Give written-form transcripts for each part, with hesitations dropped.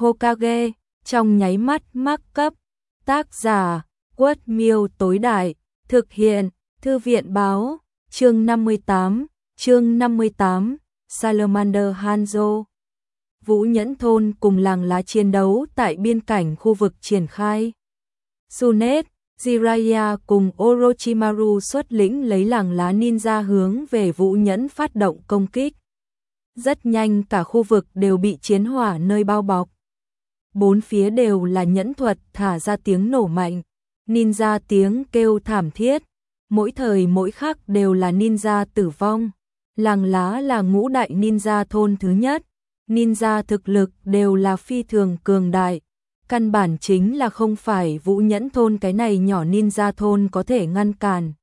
Hokage, trong nháy mắt mắc cấp. Tác giả, Quất Miêu tối đại, thực hiện, Thư viện báo, chương 58, Salamander Hanzo. Vũ Nhẫn Thôn cùng làng lá chiến đấu tại biên cảnh khu vực triển khai. Tsunade, Jiraiya cùng Orochimaru xuất lĩnh lấy làng lá ninja hướng về Vũ Nhẫn phát động công kích. Rất nhanh cả khu vực đều bị chiến hỏa nơi bao bọc. Bốn phía đều là nhẫn thuật thả ra tiếng nổ mạnh, ninja tiếng kêu thảm thiết, mỗi thời mỗi khắc đều là ninja tử vong. Làng lá là ngũ đại ninja thôn thứ nhất, ninja thực lực đều là phi thường cường đại. Căn bản chính là không phải Vũ Nhẫn Thôn cái này nhỏ ninja thôn có thể ngăn cản.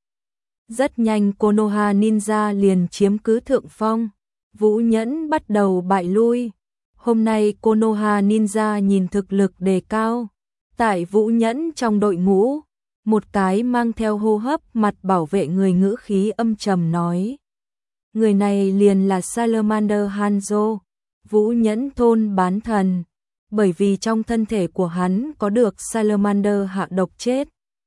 Rất nhanh Konoha ninja liền chiếm cứ thượng phong, Vũ Nhẫn bắt đầu bại lui. Hôm nay Konoha ninja nhìn thực lực đề cao. Tại Vũ Nhẫn trong đội ngũ, một cái mang theo hô hấp mặt bảo vệ người ngữ khí âm trầm nói. Người này liền là Salamander Hanzo, Vũ Nhẫn Thôn bán thần. Bởi vì trong thân thể của hắn có được Salamander hạ độc chết.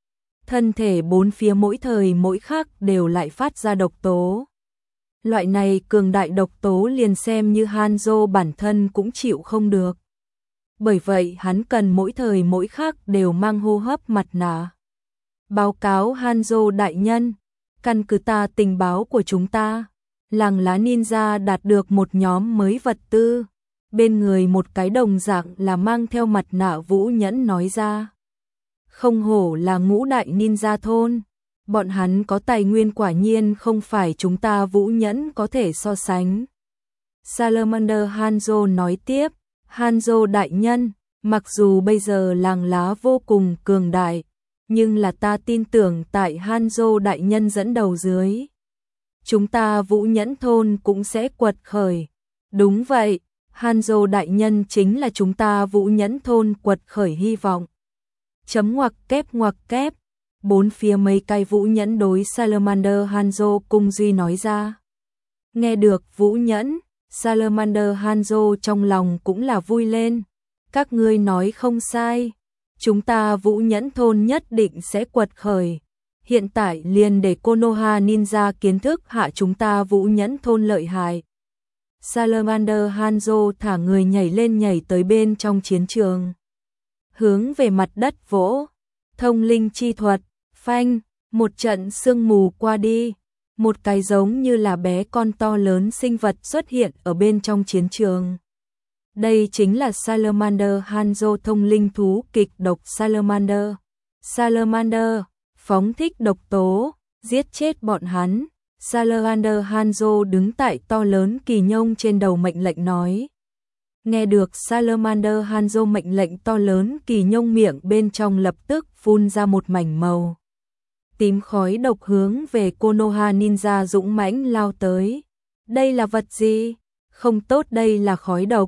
Thân thể bốn phía mỗi thời mỗi khắc đều lại phát ra độc tố. Loại này cường đại độc tố liền xem như Hanzo bản thân cũng chịu không được. Bởi vậy hắn cần mỗi thời mỗi khắc đều mang hô hấp mặt nạ. Báo cáo Hanzo đại nhân, căn cứ tình báo của chúng ta, làng lá ninja đạt được một nhóm mới vật tư. Bên người một cái đồng dạng là mang theo mặt nạ Vũ Nhẫn nói ra. Không hổ là ngũ đại ninja thôn, bọn hắn có tài nguyên quả nhiên không phải chúng ta Vũ Nhẫn có thể so sánh. Salamander Hanzo nói tiếp, Hanzo đại nhân, mặc dù bây giờ làng lá vô cùng cường đại, nhưng là ta tin tưởng tại Hanzo đại nhân dẫn đầu dưới, chúng ta Vũ Nhẫn Thôn cũng sẽ quật khởi. Đúng vậy. Hanzo đại nhân chính là chúng ta Vũ Nhẫn Thôn quật khởi hy vọng. Chấm ngoặc kép, bốn phía mấy cái Vũ Nhẫn đối Salamander Hanzo cung duy nói ra. Nghe được Vũ Nhẫn, Salamander Hanzo trong lòng cũng là vui lên. Các ngươi nói không sai, chúng ta Vũ Nhẫn Thôn nhất định sẽ quật khởi. Hiện tại liền để Konoha ninja kiến thức hạ chúng ta Vũ Nhẫn Thôn lợi hại. Salamander Hanzo thả người nhảy lên nhảy tới bên trong chiến trường. Hướng về mặt đất vỗ. Thông linh chi thuật. Phanh. Một trận sương mù qua đi. Một cái giống như là bé con to lớn sinh vật xuất hiện ở bên trong chiến trường. Đây chính là Salamander Hanzo thông linh thú kịch độc Salamander. Salamander. Phóng thích độc tố. Giết chết bọn hắn. Salamander Hanzo đứng tại to lớn kỳ nhông trên đầu mệnh lệnh nói. Nghe được Salamander Hanzo mệnh lệnh to lớn kỳ nhông miệng bên trong lập tức phun ra một mảnh màu tím khói độc hướng về Konoha ninja dũng mãnh lao tới. Đây là vật gì? Không tốt, đây là khói độc.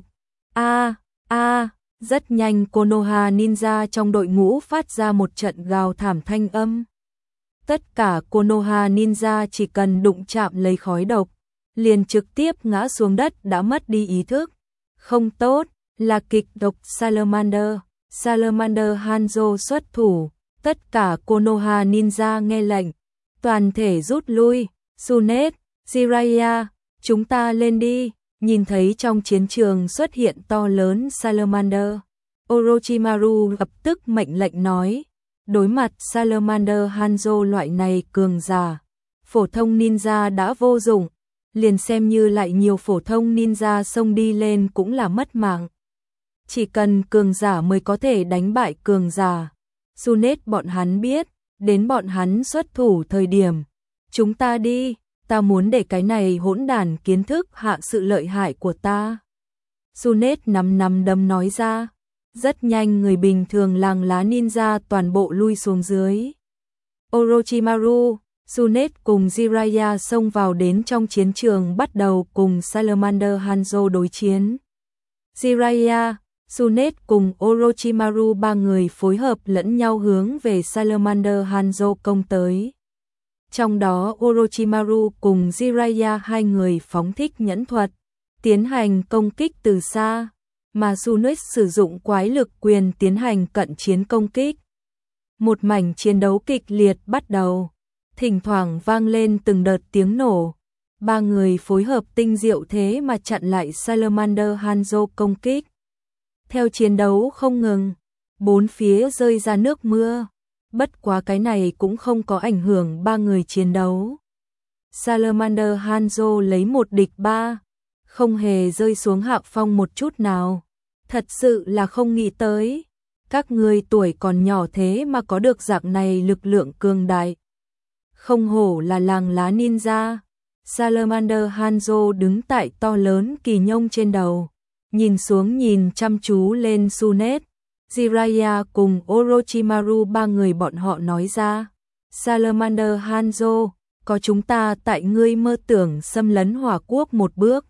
Rất nhanh Konoha ninja trong đội ngũ phát ra một trận gào thảm thanh âm. Tất cả Konoha ninja chỉ cần đụng chạm lấy khói độc, liền trực tiếp ngã xuống đất đã mất đi ý thức. Không tốt, là kịch độc Salamander. Salamander Hanzo xuất thủ, tất cả Konoha ninja nghe lệnh, toàn thể rút lui. Tsunade, Jiraiya, chúng ta lên đi. Nhìn thấy trong chiến trường xuất hiện to lớn Salamander, Orochimaru lập tức mệnh lệnh nói. Đối mặt Salamander Hanzo loại này cường giả, phổ thông ninja đã vô dụng, liền xem như lại nhiều phổ thông ninja xông đi lên cũng là mất mạng. Chỉ cần cường giả mới có thể đánh bại cường giả. Tsunade bọn hắn biết, đến bọn hắn xuất thủ thời điểm. Chúng ta đi, ta muốn để cái này hỗn đản kiến thức hạ sự lợi hại của ta. Tsunade nắm đấm nói ra. Rất nhanh người bình thường làng lá ninja toàn bộ lui xuống dưới. Orochimaru, Tsunade cùng Jiraiya xông vào đến trong chiến trường bắt đầu cùng Salamander Hanzo đối chiến. Jiraiya, Tsunade cùng Orochimaru ba người phối hợp lẫn nhau hướng về Salamander Hanzo công tới. Trong đó Orochimaru cùng Jiraiya hai người phóng thích nhẫn thuật, tiến hành công kích từ xa. mà Sunet sử dụng quái lực quyền tiến hành cận chiến công kích. Một mảnh chiến đấu kịch liệt bắt đầu, thỉnh thoảng vang lên từng đợt tiếng nổ. Ba người phối hợp tinh diệu thế mà chặn lại Salamander Hanzo công kích. Theo chiến đấu không ngừng, bốn phía rơi ra nước mưa. Bất quá cái này cũng không có ảnh hưởng ba người chiến đấu. Salamander Hanzo lấy 1 địch 3, không hề rơi xuống hạ phong một chút nào. Thật sự là không nghĩ tới, các ngươi tuổi còn nhỏ thế mà có được dạng này lực lượng cường đại. Không hổ là làng lá ninja. Salamander Hanzo đứng tại to lớn kỳ nhông trên đầu, nhìn xuống nhìn chăm chú lên Sunet, Jiraiya cùng Orochimaru, ba người bọn họ nói ra. Salamander Hanzo, có chúng ta tại ngươi mơ tưởng xâm lấn hỏa quốc một bước.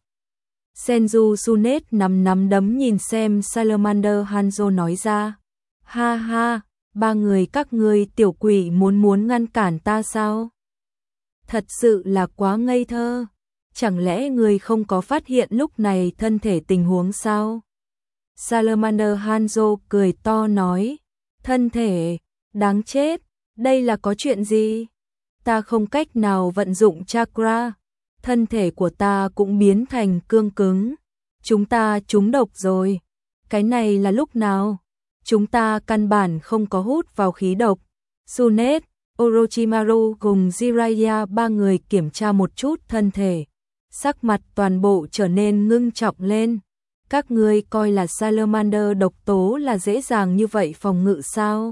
Senju Sunet nắm đấm nhìn xem Salamander Hanzo nói ra. Ha ha, ba người các ngươi tiểu quỷ muốn ngăn cản ta sao? Thật sự là quá ngây thơ. Chẳng lẽ người không có phát hiện lúc này thân thể tình huống sao? Salamander Hanzo cười to nói. Thân thể, đáng chết, đây là có chuyện gì? Ta không cách nào vận dụng chakra, thân thể của ta cũng biến thành cương cứng. Chúng ta trúng độc rồi. Cái này là lúc nào? Chúng ta căn bản không có hút vào khí độc. Sunet, Orochimaru cùng Jiraiya ba người kiểm tra một chút thân thể. Sắc mặt toàn bộ trở nên ngưng trọng lên. Các ngươi coi là Salamander độc tố là dễ dàng như vậy phòng ngự sao?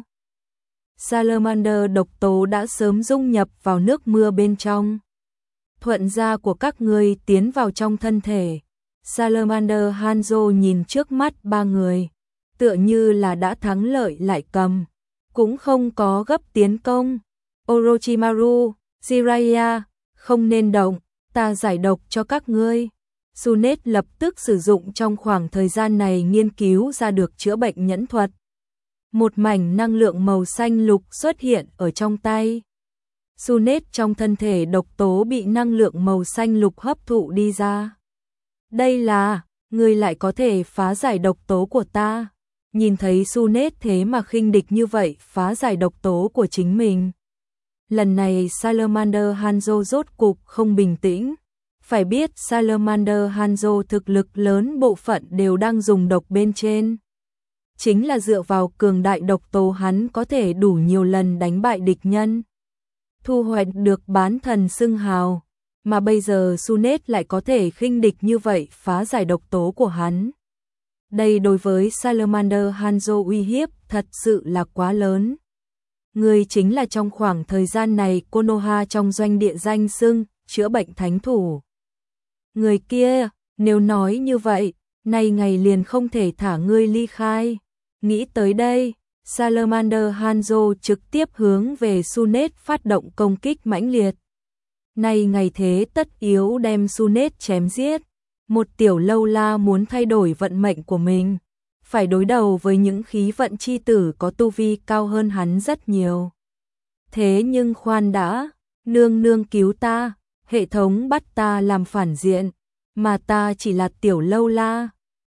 Salamander độc tố đã sớm dung nhập vào nước mưa bên trong. Thuận da của các ngươi tiến vào trong thân thể. Salamander Hanzo nhìn trước mắt ba người, tựa như là đã thắng lợi lại cầm, cũng không có gấp tiến công. Orochimaru, Jiraiya, không nên động, ta giải độc cho các ngươi. Sunet lập tức sử dụng trong khoảng thời gian này nghiên cứu ra được chữa bệnh nhẫn thuật. Một mảnh năng lượng màu xanh lục xuất hiện ở trong tay. Sunet trong thân thể độc tố bị năng lượng màu xanh lục hấp thụ đi ra. Đây là, ngươi lại có thể phá giải độc tố của ta. Nhìn thấy Sunet thế mà khinh địch như vậy phá giải độc tố của chính mình. Lần này Salamander Hanzo rốt cục không bình tĩnh. Phải biết Salamander Hanzo thực lực lớn bộ phận đều đang dùng độc bên trên. Chính là dựa vào cường đại độc tố hắn có thể đủ nhiều lần đánh bại địch nhân, thu hoạch được bán thần xưng hào, mà bây giờ Sunet lại có thể khinh địch như vậy phá giải độc tố của hắn. Đây đối với Salamander Hanzo uy hiếp thật sự là quá lớn. Người chính là trong khoảng thời gian này Konoha trong doanh địa danh xưng chữa bệnh thánh thủ. Người kia, nếu nói như vậy, nay ngày liền không thể thả ngươi ly khai. Nghĩ tới đây, Salamander Hanzo trực tiếp hướng về Sunet phát động công kích mãnh liệt. Nay ngày thế tất yếu đem Sunet chém giết. Một tiểu lâu la muốn thay đổi vận mệnh của mình, phải đối đầu với những khí vận chi tử có tu vi cao hơn hắn rất nhiều. Thế nhưng khoan đã, nương nương cứu ta, hệ thống bắt ta làm phản diện, mà ta chỉ là tiểu lâu la,